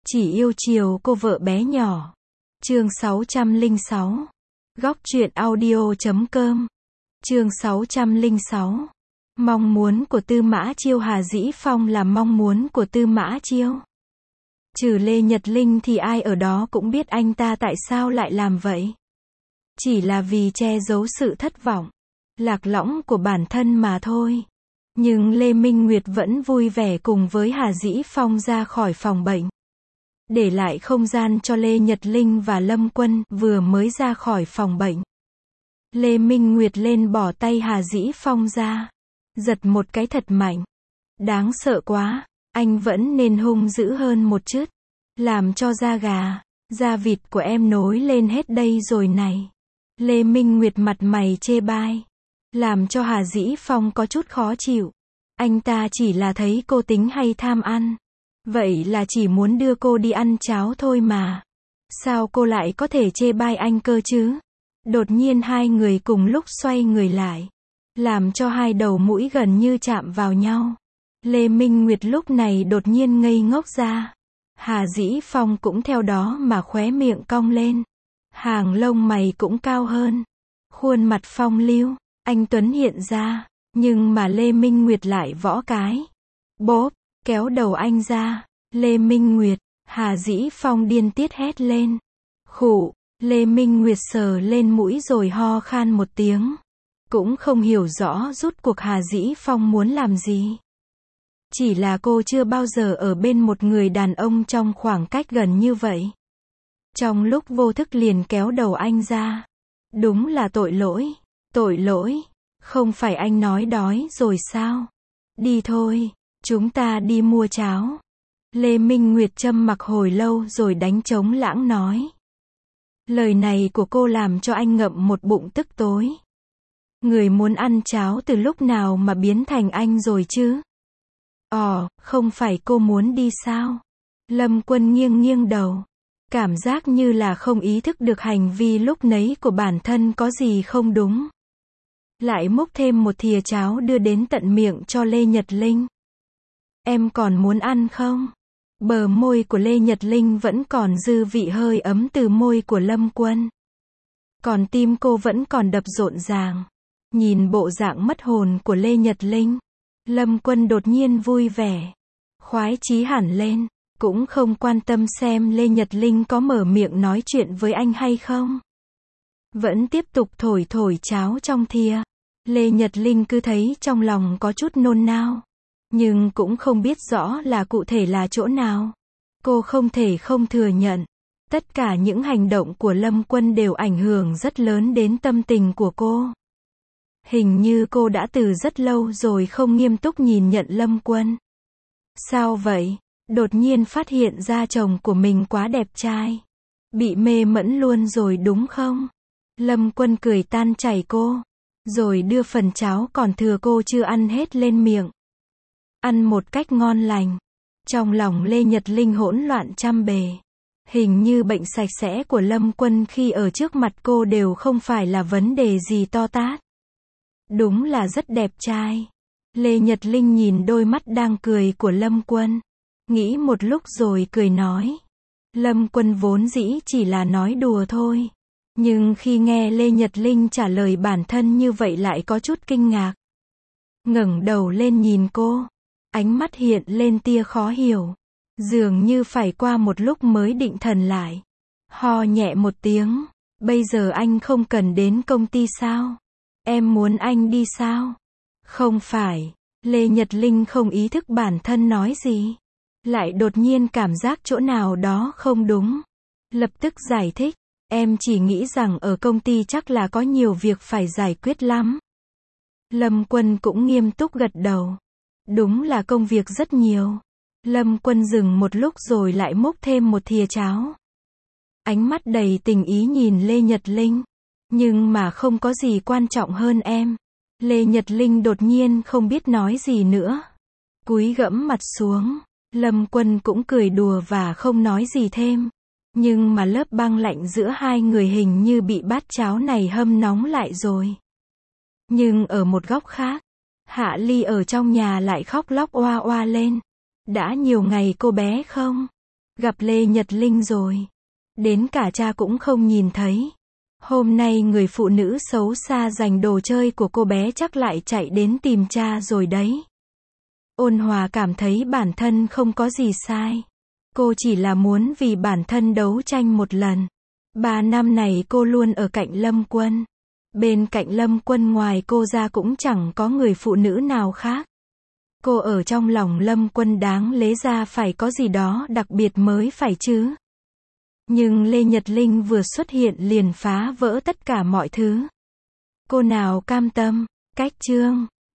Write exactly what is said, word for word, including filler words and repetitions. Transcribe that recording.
Chỉ yêu chiều cô vợ bé nhỏ. Chương sáu trăm lẻ sáu. Góc truyện audio chấm com. Chương sáu trăm lẻ sáu. Mong muốn của Tư Mã Chiêu. Hà Dĩ Phong là mong muốn của Tư Mã Chiêu. Trừ Lê Nhật Linh thì ai ở đó cũng biết anh ta tại sao lại làm vậy. Chỉ là vì che giấu sự thất vọng, lạc lõng của bản thân mà thôi. Nhưng Lê Minh Nguyệt vẫn vui vẻ cùng với Hà Dĩ Phong ra khỏi phòng bệnh, để lại không gian cho Lê Nhật Linh và Lâm Quân vừa mới ra khỏi phòng bệnh. Lê Minh Nguyệt lên bỏ tay Hà Dĩ Phong ra, giật một cái thật mạnh. Đáng sợ quá, anh vẫn nên hung dữ hơn một chút, làm cho da gà, da vịt của em nối lên hết đây rồi này. Lê Minh Nguyệt mặt mày chê bai, làm cho Hà Dĩ Phong có chút khó chịu. Anh ta chỉ là thấy cô tính hay tham ăn, vậy là chỉ muốn đưa cô đi ăn cháo thôi mà. Sao cô lại có thể chê bai anh cơ chứ? Đột nhiên hai người cùng lúc xoay người lại, làm cho hai đầu mũi gần như chạm vào nhau. Lê Minh Nguyệt lúc này đột nhiên ngây ngốc ra. Hà Dĩ Phong cũng theo đó mà khóe miệng cong lên. Hàng lông mày cũng cao hơn. Khuôn mặt phong lưu, anh tuấn hiện ra. Nhưng mà Lê Minh Nguyệt lại võ cái. Bốp, kéo đầu anh ra. Lê Minh Nguyệt, Hà Dĩ Phong điên tiết hét lên. Khụ, Lê Minh Nguyệt sờ lên mũi rồi ho khan một tiếng. Cũng không hiểu rõ rốt cuộc Hà Dĩ Phong muốn làm gì. Chỉ là cô chưa bao giờ ở bên một người đàn ông trong khoảng cách gần như vậy. Trong lúc vô thức liền kéo đầu anh ra. Đúng là tội lỗi, tội lỗi. Không phải anh nói đói rồi sao? Đi thôi, chúng ta đi mua cháo. Lê Minh Nguyệt trầm mặc hồi lâu rồi đánh trống lãng nói. Lời này của cô làm cho anh ngậm một bụng tức tối. Người muốn ăn cháo từ lúc nào mà biến thành anh rồi chứ? Ồ, không phải cô muốn đi sao? Lâm Quân nghiêng nghiêng đầu. Cảm giác như là không ý thức được hành vi lúc nấy của bản thân có gì không đúng. Lại múc thêm một thìa cháo đưa đến tận miệng cho Lê Nhật Linh. Em còn muốn ăn không? Bờ môi của Lê Nhật Linh vẫn còn dư vị hơi ấm từ môi của Lâm Quân. Còn tim cô vẫn còn đập rộn ràng. Nhìn bộ dạng mất hồn của Lê Nhật Linh, Lâm Quân đột nhiên vui vẻ, khoái chí hẳn lên, cũng không quan tâm xem Lê Nhật Linh có mở miệng nói chuyện với anh hay không. Vẫn tiếp tục thổi thổi cháo trong thìa. Lê Nhật Linh cứ thấy trong lòng có chút nôn nao, nhưng cũng không biết rõ là cụ thể là chỗ nào. Cô không thể không thừa nhận, tất cả những hành động của Lâm Quân đều ảnh hưởng rất lớn đến tâm tình của cô. Hình như cô đã từ rất lâu rồi không nghiêm túc nhìn nhận Lâm Quân. Sao vậy? Đột nhiên phát hiện ra chồng của mình quá đẹp trai. Bị mê mẩn luôn rồi đúng không? Lâm Quân cười tan chảy cô, rồi đưa phần cháo còn thừa cô chưa ăn hết lên miệng. Ăn một cách ngon lành. Trong lòng Lê Nhật Linh hỗn loạn trăm bề. Hình như bệnh sạch sẽ của Lâm Quân khi ở trước mặt cô đều không phải là vấn đề gì to tát. Đúng là rất đẹp trai. Lê Nhật Linh nhìn đôi mắt đang cười của Lâm Quân, nghĩ một lúc rồi cười nói. Lâm Quân vốn dĩ chỉ là nói đùa thôi. Nhưng khi nghe Lê Nhật Linh trả lời bản thân như vậy lại có chút kinh ngạc. Ngẩng đầu lên nhìn cô, ánh mắt hiện lên tia khó hiểu. Dường như phải qua một lúc mới định thần lại. Ho nhẹ một tiếng. Bây giờ anh không cần đến công ty sao? Em muốn anh đi sao? Không phải. Lê Nhật Linh không ý thức bản thân nói gì. Lại đột nhiên cảm giác chỗ nào đó không đúng. Lập tức giải thích. Em chỉ nghĩ rằng ở công ty chắc là có nhiều việc phải giải quyết lắm. Lâm Quân cũng nghiêm túc gật đầu. Đúng là công việc rất nhiều. Lâm Quân dừng một lúc rồi lại múc thêm một thìa cháo. Ánh mắt đầy tình ý nhìn Lê Nhật Linh. Nhưng mà không có gì quan trọng hơn em. Lê Nhật Linh đột nhiên không biết nói gì nữa. Cúi gẫm mặt xuống. Lâm Quân cũng cười đùa và không nói gì thêm. Nhưng mà lớp băng lạnh giữa hai người hình như bị bát cháo này hâm nóng lại rồi. Nhưng ở một góc khác, Hạ Ly ở trong nhà lại khóc lóc oa oa lên. Đã nhiều ngày cô bé không Gặp Lê Nhật Linh rồi. Đến cả cha cũng không nhìn thấy. Hôm nay người phụ nữ xấu xa giành đồ chơi của cô bé chắc lại chạy đến tìm cha rồi đấy. Ôn Hòa cảm thấy bản thân không có gì sai. Cô chỉ là muốn vì bản thân đấu tranh một lần. Ba năm này cô luôn ở cạnh Lâm Quân. Bên cạnh Lâm Quân ngoài cô ra cũng chẳng có người phụ nữ nào khác. Cô ở trong lòng Lâm Quân đáng lẽ ra phải có gì đó đặc biệt mới phải chứ. Nhưng Lê Nhật Linh vừa xuất hiện liền phá vỡ tất cả mọi thứ. Cô nào cam tâm. Cách chương